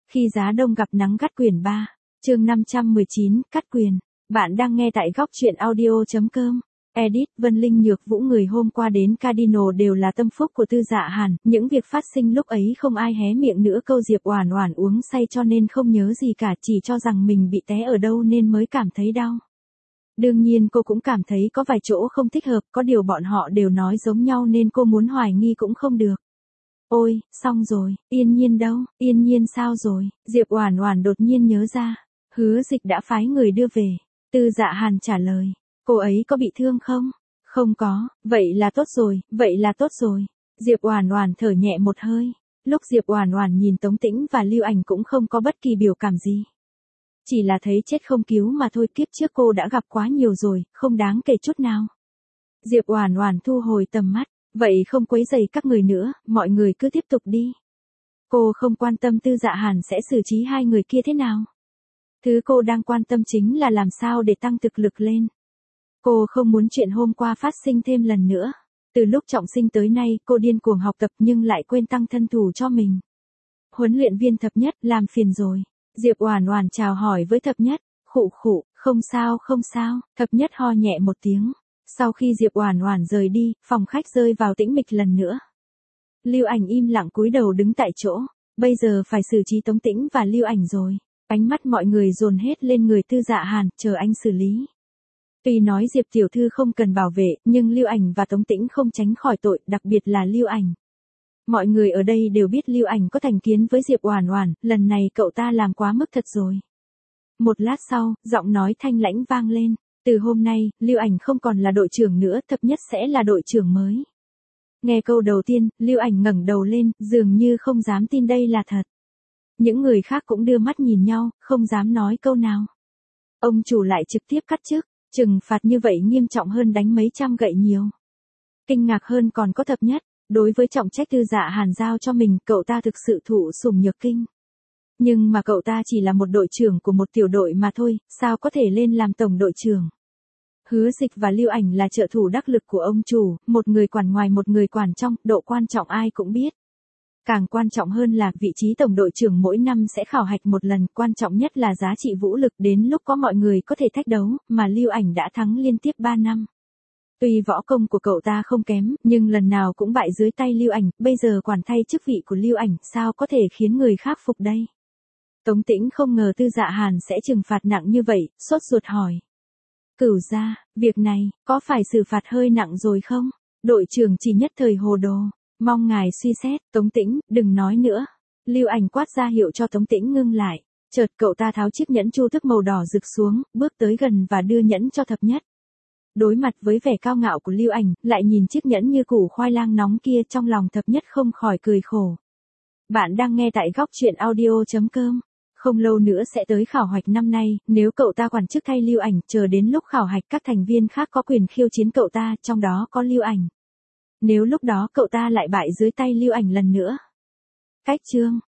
Khi giá đông gặp nắng gắt quyển 3, chương 519, cắt quyền. Bạn đang nghe tại góc truyện audio.com. Edit, Vân Linh Nhược Vũ người hôm qua đến Cardinal đều là tâm phúc của Tư Dạ Hàn, những việc phát sinh lúc ấy không ai hé miệng nữa, câu Diệp Oản Oản uống say cho nên không nhớ gì cả, chỉ cho rằng mình bị té ở đâu nên mới cảm thấy đau. Đương nhiên cô cũng cảm thấy có vài chỗ không thích hợp, có điều bọn họ đều nói giống nhau nên cô muốn hoài nghi cũng không được. Ôi, xong rồi, Yên Nhiên đâu, Yên Nhiên sao rồi, Diệp Oản Oản đột nhiên nhớ ra, Hứa Dịch đã phái người đưa về. Tư Dạ Hàn trả lời, cô ấy có bị thương không? Không có, vậy là tốt rồi, vậy là tốt rồi. Diệp Oản Oản thở nhẹ một hơi. Lúc Diệp Oản Oản nhìn Tống Tĩnh và Lưu Ảnh cũng không có bất kỳ biểu cảm gì. Chỉ là thấy chết không cứu mà thôi, kiếp trước cô đã gặp quá nhiều rồi, không đáng kể chút nào. Diệp Oản Oản thu hồi tầm mắt, vậy không quấy rầy các người nữa, mọi người cứ tiếp tục đi. Cô không quan tâm Tư Dạ Hàn sẽ xử trí hai người kia thế nào. Thứ cô đang quan tâm chính là làm sao để tăng thực lực lên. Cô không muốn chuyện hôm qua phát sinh thêm lần nữa. Từ lúc trọng sinh tới nay, cô điên cuồng học tập nhưng lại quên tăng thân thủ cho mình. Huấn luyện viên Thập Nhất, làm phiền rồi. Diệp Oản Oản chào hỏi với Thập Nhất, khụ khụ, không sao không sao, Thập Nhất ho nhẹ một tiếng. Sau khi Diệp Oản Oản rời đi, phòng khách rơi vào tĩnh mịch lần nữa. Lưu Ảnh im lặng cúi đầu đứng tại chỗ, bây giờ phải xử trí Tống Tĩnh và Lưu Ảnh rồi. Ánh mắt mọi người dồn hết lên người Tư Dạ Hàn, chờ anh xử lý. Tuy nói Diệp tiểu thư không cần bảo vệ, nhưng Lưu Ảnh và Tống Tĩnh không tránh khỏi tội, đặc biệt là Lưu Ảnh. Mọi người ở đây đều biết Lưu Ảnh có thành kiến với Diệp Oản Oản, lần này cậu ta làm quá mức thật rồi. Một lát sau, giọng nói thanh lãnh vang lên, từ hôm nay, Lưu Ảnh không còn là đội trưởng nữa, Thập Nhất sẽ là đội trưởng mới. Nghe câu đầu tiên, Lưu Ảnh ngẩng đầu lên, dường như không dám tin đây là thật. Những người khác cũng đưa mắt nhìn nhau, không dám nói câu nào. Ông chủ lại trực tiếp cắt chức, trừng phạt như vậy nghiêm trọng hơn đánh mấy trăm gậy nhiều. Kinh ngạc hơn còn có Thập Nhất, đối với trọng trách Tư Dạ Hàn giao cho mình, cậu ta thực sự thụ sủng nhược kinh. Nhưng mà cậu ta chỉ là một đội trưởng của một tiểu đội mà thôi, sao có thể lên làm tổng đội trưởng. Hứa Dịch và Lưu Ảnh là trợ thủ đắc lực của ông chủ, một người quản ngoài một người quản trong, độ quan trọng ai cũng biết. Càng quan trọng hơn là vị trí tổng đội trưởng mỗi năm sẽ khảo hạch một lần, quan trọng nhất là giá trị vũ lực, đến lúc có mọi người có thể thách đấu, mà Lưu Ảnh đã thắng liên tiếp 3 năm. Tuy võ công của cậu ta không kém, nhưng lần nào cũng bại dưới tay Lưu Ảnh, bây giờ quản thay chức vị của Lưu Ảnh, sao có thể khiến người khác phục đây? Tống Tĩnh không ngờ Tư Dạ Hàn sẽ trừng phạt nặng như vậy, sốt ruột hỏi. Cửu gia, việc này, có phải xử phạt hơi nặng rồi không? Đội trưởng chỉ nhất thời hồ đồ. Mong ngài suy xét, Tống Tĩnh, đừng nói nữa. Lưu Ảnh quát ra hiệu cho Tống Tĩnh ngưng lại. Chợt cậu ta tháo chiếc nhẫn chu tước màu đỏ rực xuống, bước tới gần và đưa nhẫn cho Thập Nhất. Đối mặt với vẻ cao ngạo của Lưu Ảnh, lại nhìn chiếc nhẫn như củ khoai lang nóng kia, trong lòng Thập Nhất không khỏi cười khổ. Bạn đang nghe tại góc truyện audio.com. Không lâu nữa sẽ tới khảo hạch năm nay, nếu cậu ta quản chức thay Lưu Ảnh, chờ đến lúc khảo hạch các thành viên khác có quyền khiêu chiến cậu ta, trong đó có Lưu Ảnh. Nếu lúc đó cậu ta lại bại dưới tay Lưu Ảnh lần nữa. Cách chương